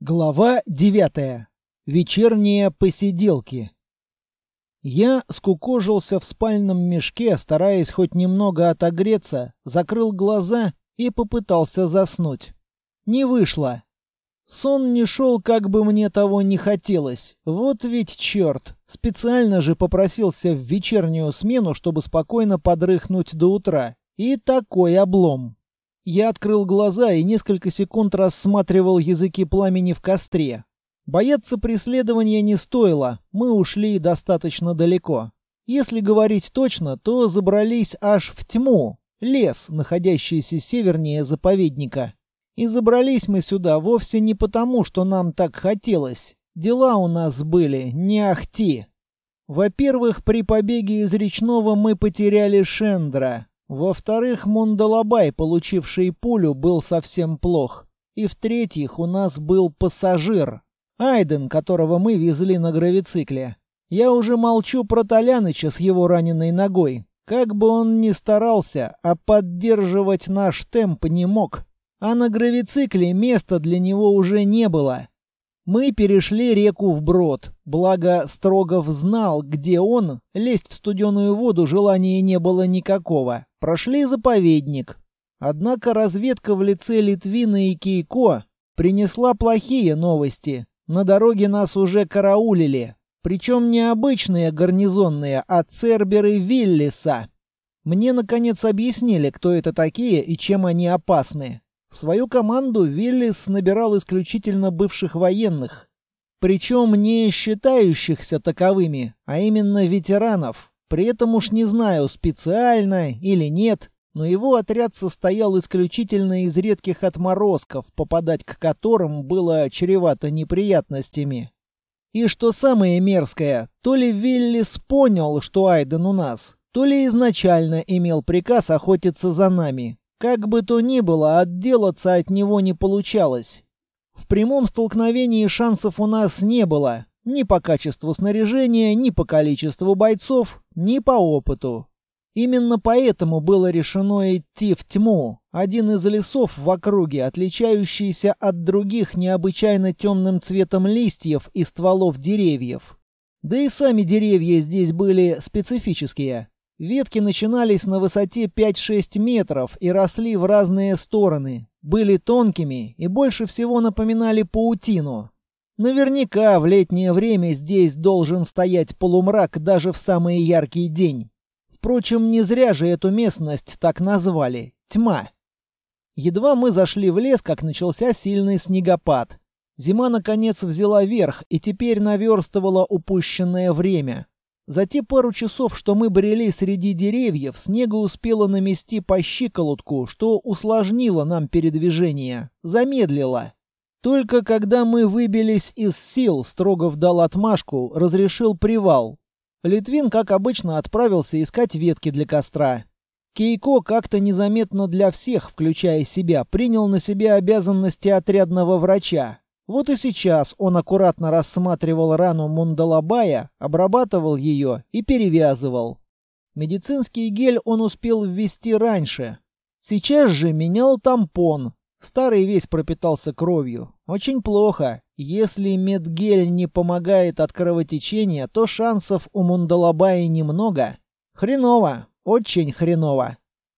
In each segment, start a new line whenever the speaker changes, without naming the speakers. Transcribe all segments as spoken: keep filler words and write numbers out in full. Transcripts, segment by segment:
Глава девятая. Вечерние посиделки. Я скукожился в спальном мешке, стараясь хоть немного отогреться, закрыл глаза и попытался заснуть. Не вышло. Сон не шел, как бы мне того не хотелось. Вот ведь черт. Специально же попросился в вечернюю смену, чтобы спокойно подрыхнуть до утра. И такой облом. Я открыл глаза и несколько секунд рассматривал языки пламени в костре. Бояться преследования не стоило, мы ушли достаточно далеко. Если говорить точно, то забрались аж в тьму, лес, находящийся севернее заповедника. И забрались мы сюда вовсе не потому, что нам так хотелось. Дела у нас были не ахти. Во-первых, при побеге из речного мы потеряли Шендра. Во-вторых, Мундалабай, получивший пулю, был совсем плох. И в-третьих, у нас был пассажир. Айден, которого мы везли на гравицикле. Я уже молчу про Толяныча с его раненой ногой. Как бы он ни старался, а поддерживать наш темп не мог. А на гравицикле места для него уже не было. Мы перешли реку вброд, благо Строгов знал, где он, лезть в студеную воду желания не было никакого. Прошли заповедник. Однако разведка в лице Литвина и Кейко принесла плохие новости. На дороге нас уже караулили. Причем не обычные гарнизонные, а церберы Виллиса. Мне, наконец, объяснили, кто это такие и чем они опасны. В свою команду Виллис набирал исключительно бывших военных. Причем не считающихся таковыми, а именно ветеранов. При этом уж не знаю, специально или нет, но его отряд состоял исключительно из редких отморозков, попадать к которым было чревато неприятностями. И что самое мерзкое, то ли Виллис понял, что Айден у нас, то ли изначально имел приказ охотиться за нами. Как бы то ни было, отделаться от него не получалось. В прямом столкновении шансов у нас не было. Ни по качеству снаряжения, ни по количеству бойцов, ни по опыту. Именно поэтому было решено идти в тьму, один из лесов в округе, отличающийся от других необычайно темным цветом листьев и стволов деревьев. Да и сами деревья здесь были специфические. Ветки начинались на высоте пять-шесть метров и росли в разные стороны, были тонкими и больше всего напоминали паутину. Наверняка в летнее время здесь должен стоять полумрак даже в самый яркий день. Впрочем, не зря же эту местность так назвали — тьма. Едва мы зашли в лес, как начался сильный снегопад. Зима, наконец, взяла верх и теперь наверстывала упущенное время. За те пару часов, что мы брели среди деревьев, снега успело намести по щиколотку, что усложнило нам передвижение, замедлило. Только когда мы выбились из сил, Строгов дал отмашку, разрешил привал. Литвин, как обычно, отправился искать ветки для костра. Кейко как-то незаметно для всех, включая себя, принял на себя обязанности отрядного врача. Вот и сейчас он аккуратно рассматривал рану Мундалабая, обрабатывал ее и перевязывал. Медицинский гель он успел ввести раньше. Сейчас же менял тампон. Старый весь пропитался кровью. Очень плохо. Если медгель не помогает от кровотечения, то шансов у Мундалабая немного. Хреново. Очень хреново.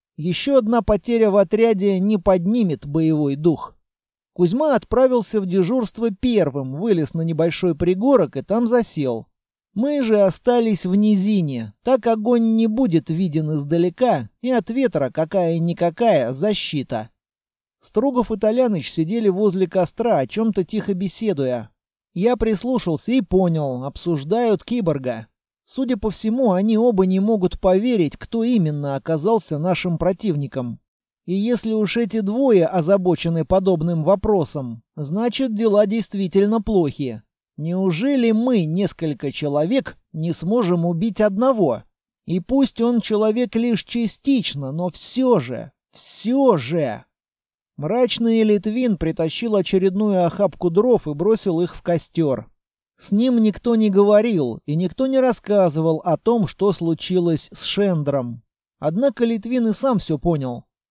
Еще одна потеря в отряде не поднимет боевой дух. Кузьма отправился в дежурство первым, вылез на небольшой пригорок и там засел. Мы же остались в низине. Так огонь не будет виден издалека, и от ветра какая-никакая защита. Строгов и Толяныч сидели возле костра, о чем-то тихо беседуя. Я прислушался и понял, обсуждают киборга. Судя по всему, они оба не могут поверить, кто именно оказался нашим противником. И если уж эти двое озабочены подобным вопросом, значит, дела действительно плохи. Неужели мы, несколько человек, не сможем убить одного? И пусть он человек лишь частично, но все же, все же... Мрачный Литвин притащил очередную охапку дров и бросил их в костер. С ним никто не говорил, и никто не рассказывал о том, что случилось с Шендром. Однако Литвин и сам все понял.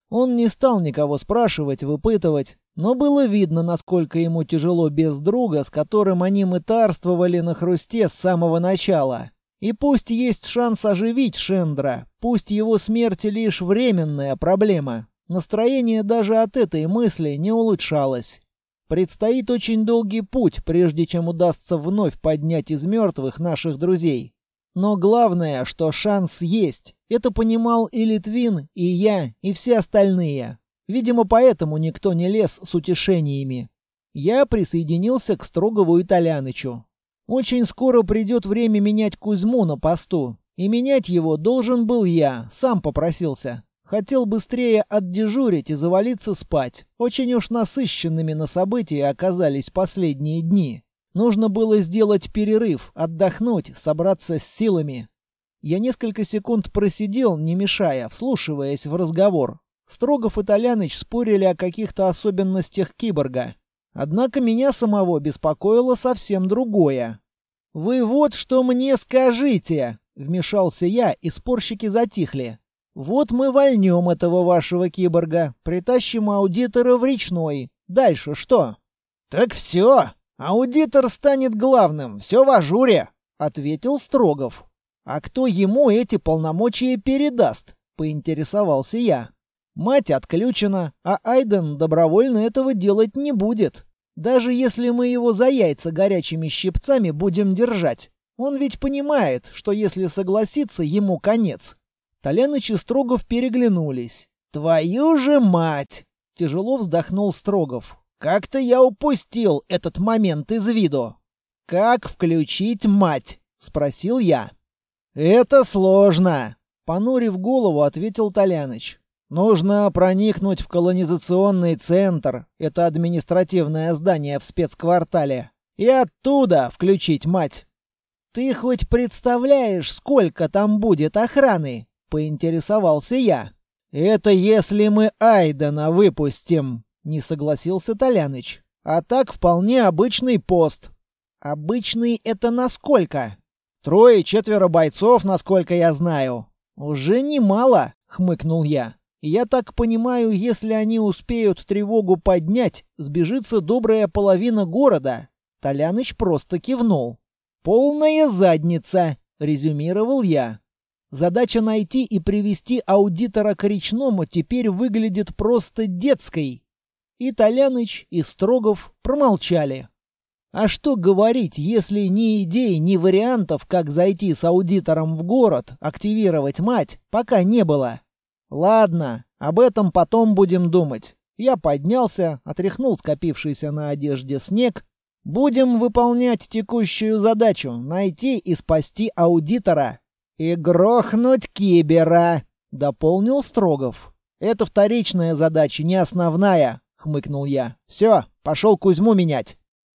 Он не стал никого спрашивать, выпытывать, но было видно, насколько ему тяжело без друга, с которым они мытарствовали на хрусте с самого начала. И пусть есть шанс оживить Шендра, пусть его смерть лишь временная проблема, настроение даже от этой мысли не улучшалось. Предстоит очень долгий путь, прежде чем удастся вновь поднять из мертвых наших друзей. Но главное, что шанс есть. Это понимал и Литвин, и я, и все остальные. Видимо, поэтому никто не лез с утешениями. Я присоединился к Строгову и Толянычу. Очень скоро придет время менять Кузьму на посту. И менять его должен был я, сам попросился. Хотел быстрее отдежурить и завалиться спать. Очень уж насыщенными на события оказались последние дни. Нужно было сделать перерыв, отдохнуть, собраться с силами. Я несколько секунд просидел, не мешая, вслушиваясь в разговор. Строгов и Толяныч спорили о каких-то особенностях киборга. Однако меня самого беспокоило совсем другое. «Вы вот что мне скажите!» — вмешался я, и спорщики затихли. «Вот мы вольнем этого вашего киборга, притащим аудитора в речной. Дальше что?» «Так все!» «Аудитор станет главным, все в ажуре», — ответил Строгов. «А кто ему эти полномочия передаст?» — поинтересовался я. «Мать отключена, а Айден добровольно этого делать не будет. Даже если мы его за яйца горячими щипцами будем держать. Он ведь понимает, что если согласится, ему конец». Толяныч и Строгов переглянулись. «Твою же мать!» — тяжело вздохнул Строгов. «Как-то я упустил этот момент из виду». «Как включить мать?» — спросил я. «Это сложно», — понурив голову, ответил Толяныч. «Нужно проникнуть в колонизационный центр, это административное здание в спецквартале, и оттуда включить мать». «Ты хоть представляешь, сколько там будет охраны?» — поинтересовался я. «Это если мы Айдена выпустим», — не согласился Толяныч. «А так вполне обычный пост». «Обычный это насколько?» «Трое-четверо бойцов, насколько я знаю». «Уже немало», — хмыкнул я. «Я так понимаю, если они успеют тревогу поднять, сбежится добрая половина города». Толяныч просто кивнул. «Полная задница», — резюмировал я. Задача найти и привести аудитора к речному теперь выглядит просто детской. И Толяныч, и Строгов промолчали. А что говорить, если ни идей, ни вариантов, как зайти с аудитором в город, активировать мать, пока не было? Ладно, об этом потом будем думать. Я поднялся, отряхнул скопившийся на одежде снег. Будем выполнять текущую задачу — найти и спасти аудитора. «И грохнуть кибера», — дополнил Строгов. «Это вторичная задача, не основная», — хмыкнул я. «Все, пошел Кузьму менять».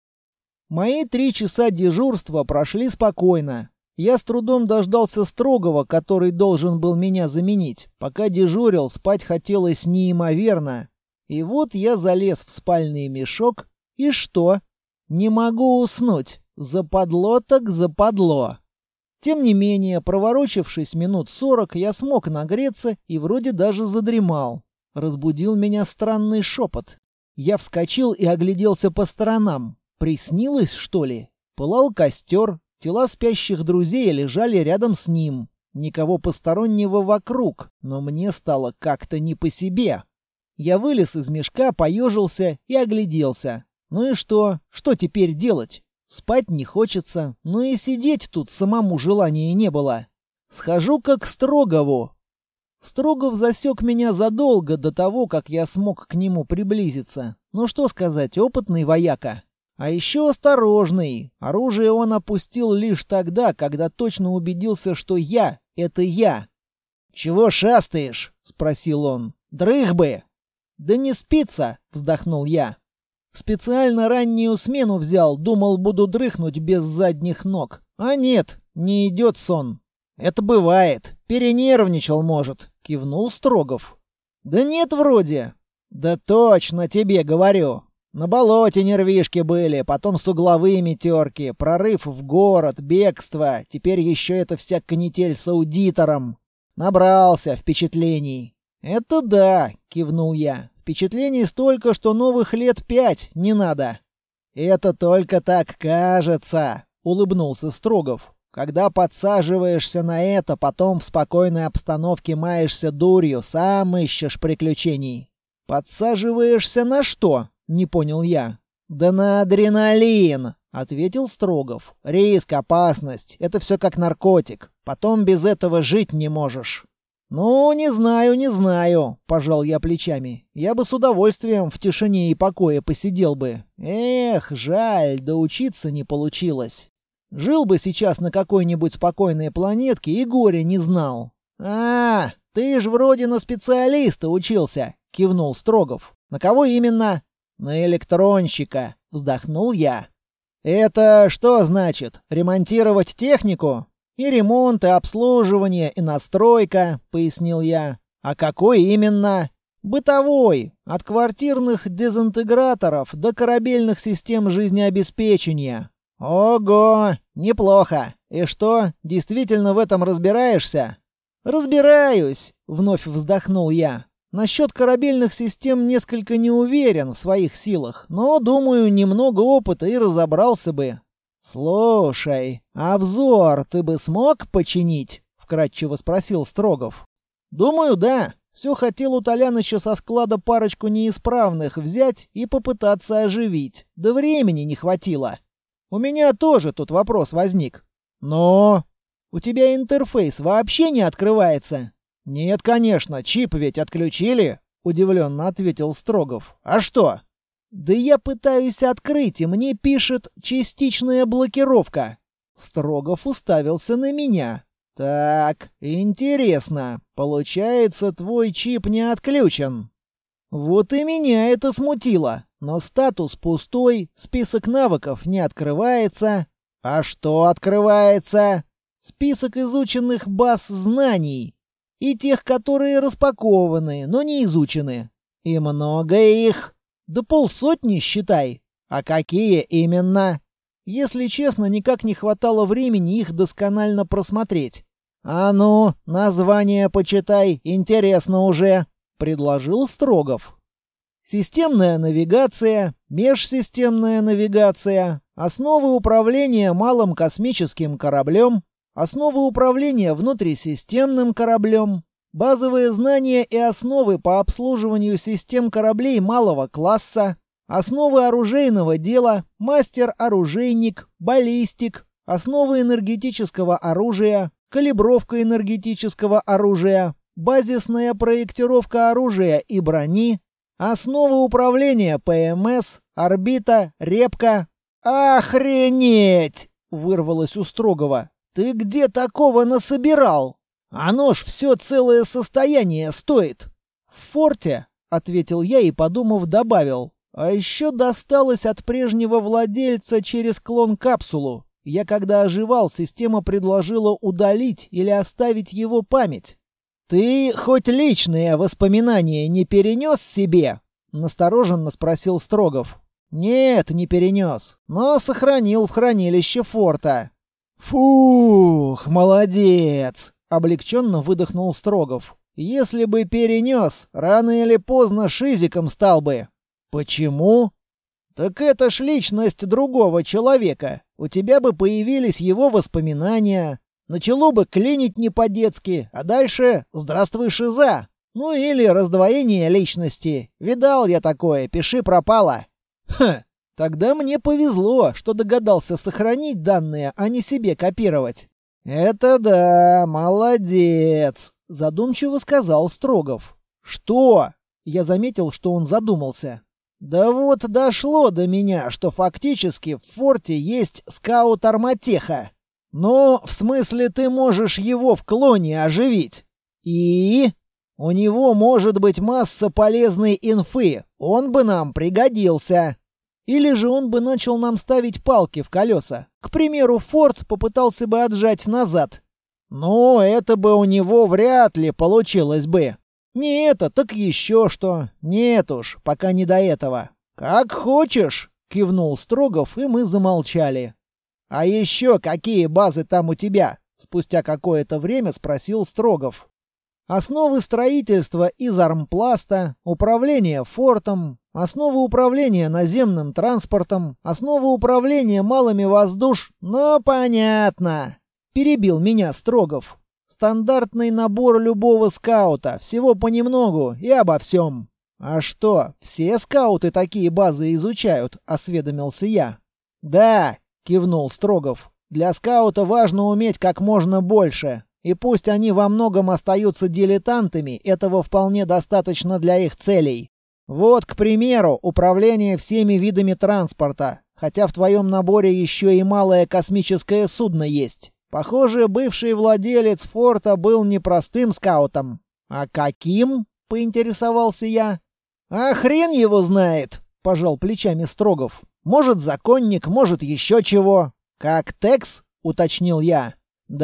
Мои три часа дежурства прошли спокойно. Я с трудом дождался Строгова, который должен был меня заменить. Пока дежурил, спать хотелось неимоверно. И вот я залез в спальный мешок, и что? Не могу уснуть. Западло так западло. Тем не менее, проворочившись минут сорок, я смог нагреться и вроде даже задремал. Разбудил меня странный шепот. Я вскочил и огляделся по сторонам. Приснилось, что ли? Пылал костер, тела спящих друзей лежали рядом с ним. Никого постороннего вокруг, но мне стало как-то не по себе. Я вылез из мешка, поежился и огляделся. Ну и что? Что теперь делать? Спать не хочется, но и сидеть тут самому желания не было. Схожу-ка к Строгову. Строгов засек меня задолго до того, как я смог к нему приблизиться. Ну что сказать, опытный вояка. А еще осторожный. Оружие он опустил лишь тогда, когда точно убедился, что я — это я. «Чего шастаешь?» — спросил он. «Дрых бы!» «Да не спится!» — вздохнул я. Специально раннюю смену взял, думал, буду дрыхнуть без задних ног. А нет, не идет сон. «Это бывает. Перенервничал, может», — кивнул Строгов. «Да нет, вроде». «Да точно тебе говорю. На болоте нервишки были, потом с угловыми терки, прорыв в город, бегство, теперь еще эта вся канитель с аудитором. Набрался впечатлений. «Это да», — кивнул я. «Впечатлений столько, что новых лет пять не надо». «Это только так кажется», — улыбнулся Строгов. «Когда подсаживаешься на это, потом в спокойной обстановке маешься дурью, сам ищешь приключений». «Подсаживаешься на что?» — не понял я. «Да на адреналин», — ответил Строгов. «Риск, опасность — это все как наркотик. Потом без этого жить не можешь». «Ну, не знаю, не знаю», — пожал я плечами. «Я бы с удовольствием в тишине и покое посидел бы. Эх, жаль, да учиться не получилось. Жил бы сейчас на какой-нибудь спокойной планетке и горя не знал». «А, ты ж вроде на специалиста учился», — кивнул Строгов. «На кого именно?» «На электронщика», — вздохнул я. «Это что значит? Ремонтировать технику?» «И ремонт, и обслуживание, и настройка», — пояснил я. «А какой именно?» «Бытовой. От квартирных дезинтеграторов до корабельных систем жизнеобеспечения». «Ого! Неплохо. И что, действительно в этом разбираешься?» «Разбираюсь», — вновь вздохнул я. «Насчет корабельных систем несколько не уверен в своих силах, но, думаю, немного опыта и разобрался бы». «Слушай, а взор ты бы смог починить?» — вкратчиво спросил Строгов. «Думаю, да. Все хотел у Толяныча со склада парочку неисправных взять и попытаться оживить. Да времени не хватило. У меня тоже тут вопрос возник. Но у тебя интерфейс вообще не открывается?» «Нет, конечно, чип ведь отключили», — удивленно ответил Строгов. «А что?» «Да я пытаюсь открыть, и мне пишет «частичная блокировка». Строгов уставился на меня. «Так, интересно. Получается, твой чип не отключен?» Вот и меня это смутило. Но статус пустой, список навыков не открывается. А что открывается? Список изученных баз знаний. И тех, которые распакованы, но не изучены. И много их. Да полсотни, считай. А какие именно? Если честно, никак не хватало времени их досконально просмотреть. «А ну, название почитай, интересно уже», — предложил Строгов. Системная навигация, межсистемная навигация, основы управления малым космическим кораблем, основы управления внутрисистемным кораблем, базовые знания и основы по обслуживанию систем кораблей малого класса, основы оружейного дела, мастер-оружейник, баллистик, основы энергетического оружия, калибровка энергетического оружия, базисная проектировка оружия и брони, основы управления ПМС, орбита, репка. «Охренеть!» — вырвалось у Строгова. «Ты где такого насобирал? Оно ж все целое состояние стоит». «В форте», — ответил я и, подумав, добавил. «А еще досталось от прежнего владельца через клон-капсулу. Я когда оживал, система предложила удалить или оставить его память». «Ты хоть личные воспоминания не перенес себе?» — настороженно спросил Строгов. «Нет, не перенес, но сохранил в хранилище форта». «Фух, молодец!» — облегченно выдохнул Строгов. «Если бы перенес, рано или поздно шизиком стал бы». «Почему?» «Так это ж личность другого человека. У тебя бы появились его воспоминания. Начало бы клинить не по-детски, а дальше «здравствуй, шиза». Ну или раздвоение личности. Видал я такое, пиши пропало». «Ха, тогда мне повезло, что догадался сохранить данные, а не себе копировать». «Это да, молодец», — задумчиво сказал Строгов. «Что?» — я заметил, что он задумался. «Да вот дошло до меня, что фактически в форте есть скаут-арматеха. Ну, в смысле, ты можешь его в клоне оживить. И? У него может быть масса полезной инфы, он бы нам пригодился». Или же он бы начал нам ставить палки в колеса. К примеру, Форд попытался бы отжать назад. «Ну, это бы у него вряд ли получилось бы». «Не это, так еще что. Нет уж, пока не до этого». «Как хочешь», — кивнул Строгов, и мы замолчали. «А еще какие базы там у тебя?» — спустя какое-то время спросил Строгов. Основы строительства из армпласта, управление фортом, основы управления наземным транспортом, основы управления малыми воздуш... Ну, понятно. Перебил меня Строгов. Стандартный набор любого скаута, всего понемногу и обо всем. А что, все скауты такие базы изучают? Осведомился я. Да, кивнул Строгов. Для скаута важно уметь как можно больше. И пусть они во многом остаются дилетантами, этого вполне достаточно для их целей. Вот, к примеру, управление всеми видами транспорта, хотя в твоем наборе еще и малое космическое судно есть. Похоже, бывший владелец форта был не простым скаутом. А каким? Поинтересовался я. А хрен его знает, пожал плечами Строгов. Может, законник, может, еще чего. Как Текс? Уточнил я.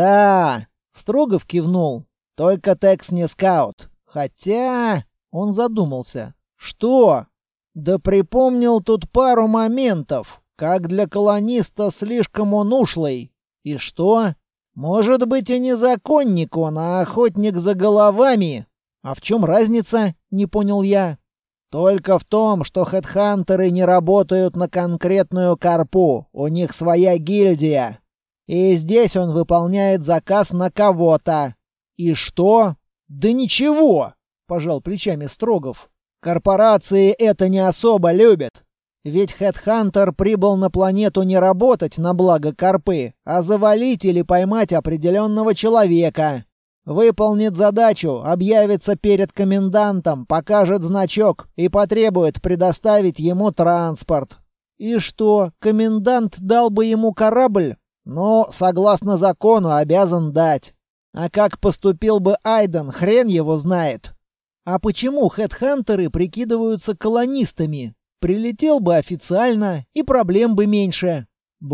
Да. Строгов кивнул. Только Текс не скаут. Хотя... Он задумался. Что? Да припомнил тут пару моментов. Как для колониста слишком он ушлый. И что? Может быть и не законник он, а охотник за головами. А в чем разница? Не понял я. Только в том, что хедхантеры не работают на конкретную карпу. У них своя гильдия. И здесь он выполняет заказ на кого-то. И что? Да ничего, пожал плечами Строгов. Корпорации это не особо любят. Ведь хедхантер прибыл на планету не работать на благо карпы, а завалить или поймать определенного человека. Выполнит задачу, объявится перед комендантом, покажет значок и потребует предоставить ему транспорт. И что, комендант дал бы ему корабль? Но, согласно закону, обязан дать. А как поступил бы Айден, хрен его знает. А почему хедхантеры прикидываются колонистами? Прилетел бы официально, и проблем бы меньше.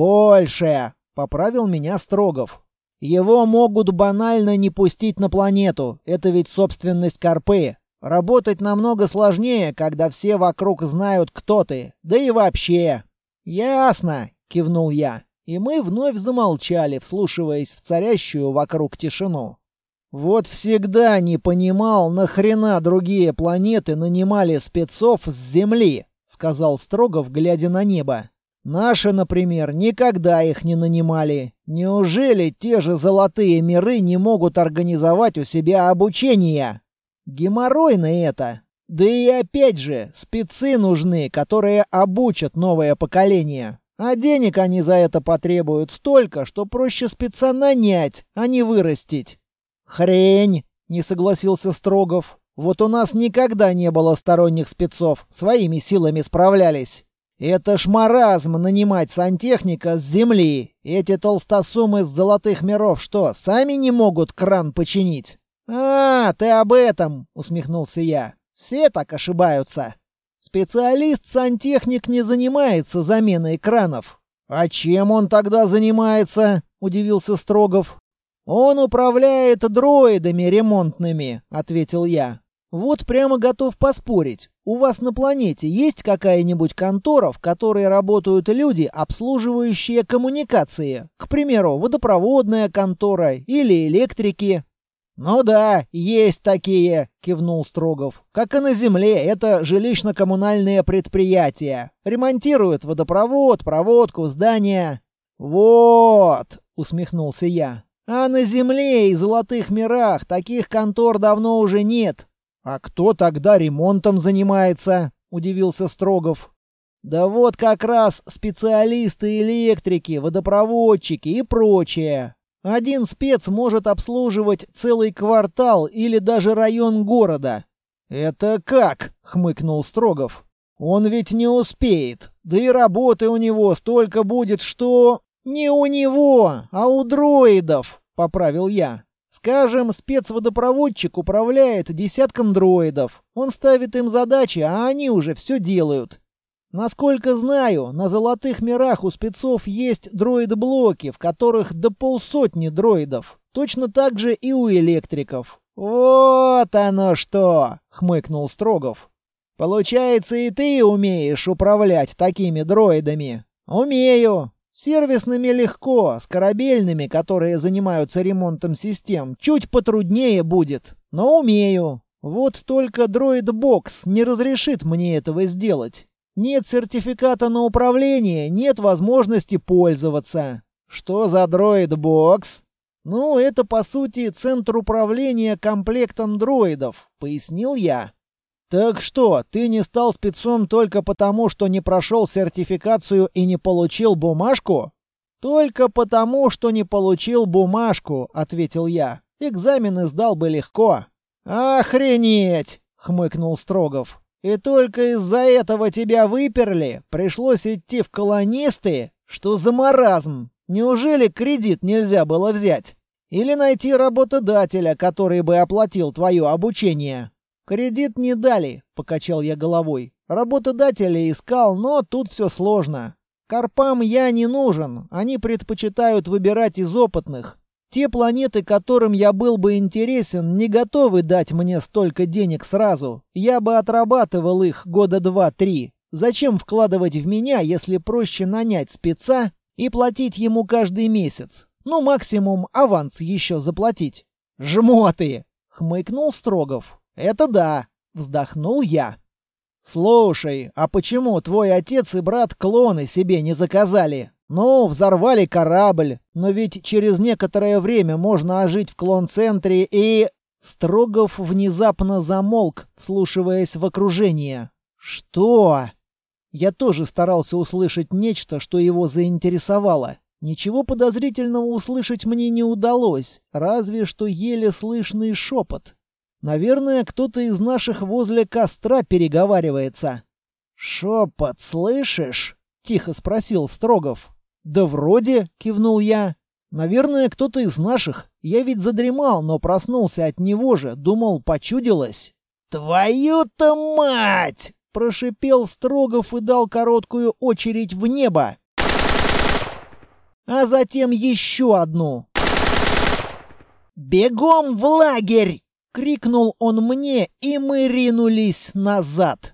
Больше, поправил меня Строгов. Его могут банально не пустить на планету. Это ведь собственность карпы. Работать намного сложнее, когда все вокруг знают, кто ты. Да и вообще. Ясно, кивнул я. И мы вновь замолчали, вслушиваясь в царящую вокруг тишину. Вот всегда не понимал, нахрена другие планеты нанимали спецов с Земли, сказал Строгов, глядя на небо. Наши, например, никогда их не нанимали. Неужели те же золотые миры не могут организовать у себя обучение? Геморройно это. Да и опять же, спецы нужны, которые обучат новое поколение. А денег они за это потребуют столько, что проще спеца нанять, а не вырастить. Хрень, не согласился Строгов. Вот у нас никогда не было сторонних спецов, своими силами справлялись. Это ж маразм нанимать сантехника с земли. Эти толстосумы с золотых миров что, сами не могут кран починить? А, ты об этом, усмехнулся я. Все так ошибаются. Специалист-сантехник не занимается заменой кранов. А чем он тогда занимается? Удивился Строгов. Он управляет дроидами ремонтными, ответил я. Вот прямо готов поспорить. У вас на планете есть какая-нибудь контора, в которой работают люди, обслуживающие коммуникации? К примеру, водопроводная контора или электрики? «Ну да, есть такие», — кивнул Строгов. «Как и на Земле, это жилищно-коммунальные предприятия. Ремонтируют водопровод, проводку, здания». «Вот», — усмехнулся я. «А на Земле и Золотых мирах таких контор давно уже нет». «А кто тогда ремонтом занимается?» — удивился Строгов. «Да вот как раз специалисты-электрики, водопроводчики и прочее. Один спец может обслуживать целый квартал или даже район города». «Это как?» — хмыкнул Строгов. «Он ведь не успеет. Да и работы у него столько будет, что...» «Не у него, а у дроидов», — поправил я. «Скажем, спецводопроводчик управляет десятком дроидов. Он ставит им задачи, а они уже все делают. Насколько знаю, на Золотых мирах у спецов есть дроид-блоки, в которых до полсотни дроидов. Точно так же и у электриков». «Вот оно что!» — хмыкнул Строгов. «Получается, и ты умеешь управлять такими дроидами?» «Умею. Сервисными легко, с корабельными, которые занимаются ремонтом систем, чуть потруднее будет, но умею. Вот только дроид-бокс не разрешит мне этого сделать. Нет сертификата на управление, нет возможности пользоваться. Что за дроид-бокс? Ну, это по сути центр управления комплектом дроидов, пояснил я. Так что, ты не стал спецом только потому, что не прошел сертификацию и не получил бумажку? Только потому, что не получил бумажку, ответил я. Экзамены сдал бы легко. Охренеть, хмыкнул Строгов. И только из-за этого тебя выперли? Пришлось идти в колонисты? Что за маразм? Неужели кредит нельзя было взять? Или найти работодателя, который бы оплатил твое обучение? Кредит не дали, покачал я головой. Работодателя искал, но тут все сложно. Карпам я не нужен, они предпочитают выбирать из опытных. Те планеты, которым я был бы интересен, не готовы дать мне столько денег сразу. Я бы отрабатывал их года два-три. Зачем вкладывать в меня, если проще нанять спеца и платить ему каждый месяц? Ну, максимум аванс еще заплатить. «Жмоты!» — хмыкнул Строгов. «Это да!» — вздохнул я. «Слушай, а почему твой отец и брат клоны себе не заказали? Ну, взорвали корабль, но ведь через некоторое время можно ожить в клон-центре и...» Строгов внезапно замолк, вслушиваясь в окружение. «Что?» Я тоже старался услышать нечто, что его заинтересовало. Ничего подозрительного услышать мне не удалось, разве что еле слышный шепот. Наверное, кто-то из наших возле костра переговаривается. «Шепот слышишь?» — тихо спросил Строгов. «Да вроде», — кивнул я. «Наверное, кто-то из наших. Я ведь задремал, но проснулся от него же. Думал, почудилось». «Твою-то мать!» — прошипел Строгов и дал короткую очередь в небо. А затем еще одну. «Бегом в лагерь!» — крикнул он мне, и мы ринулись назад.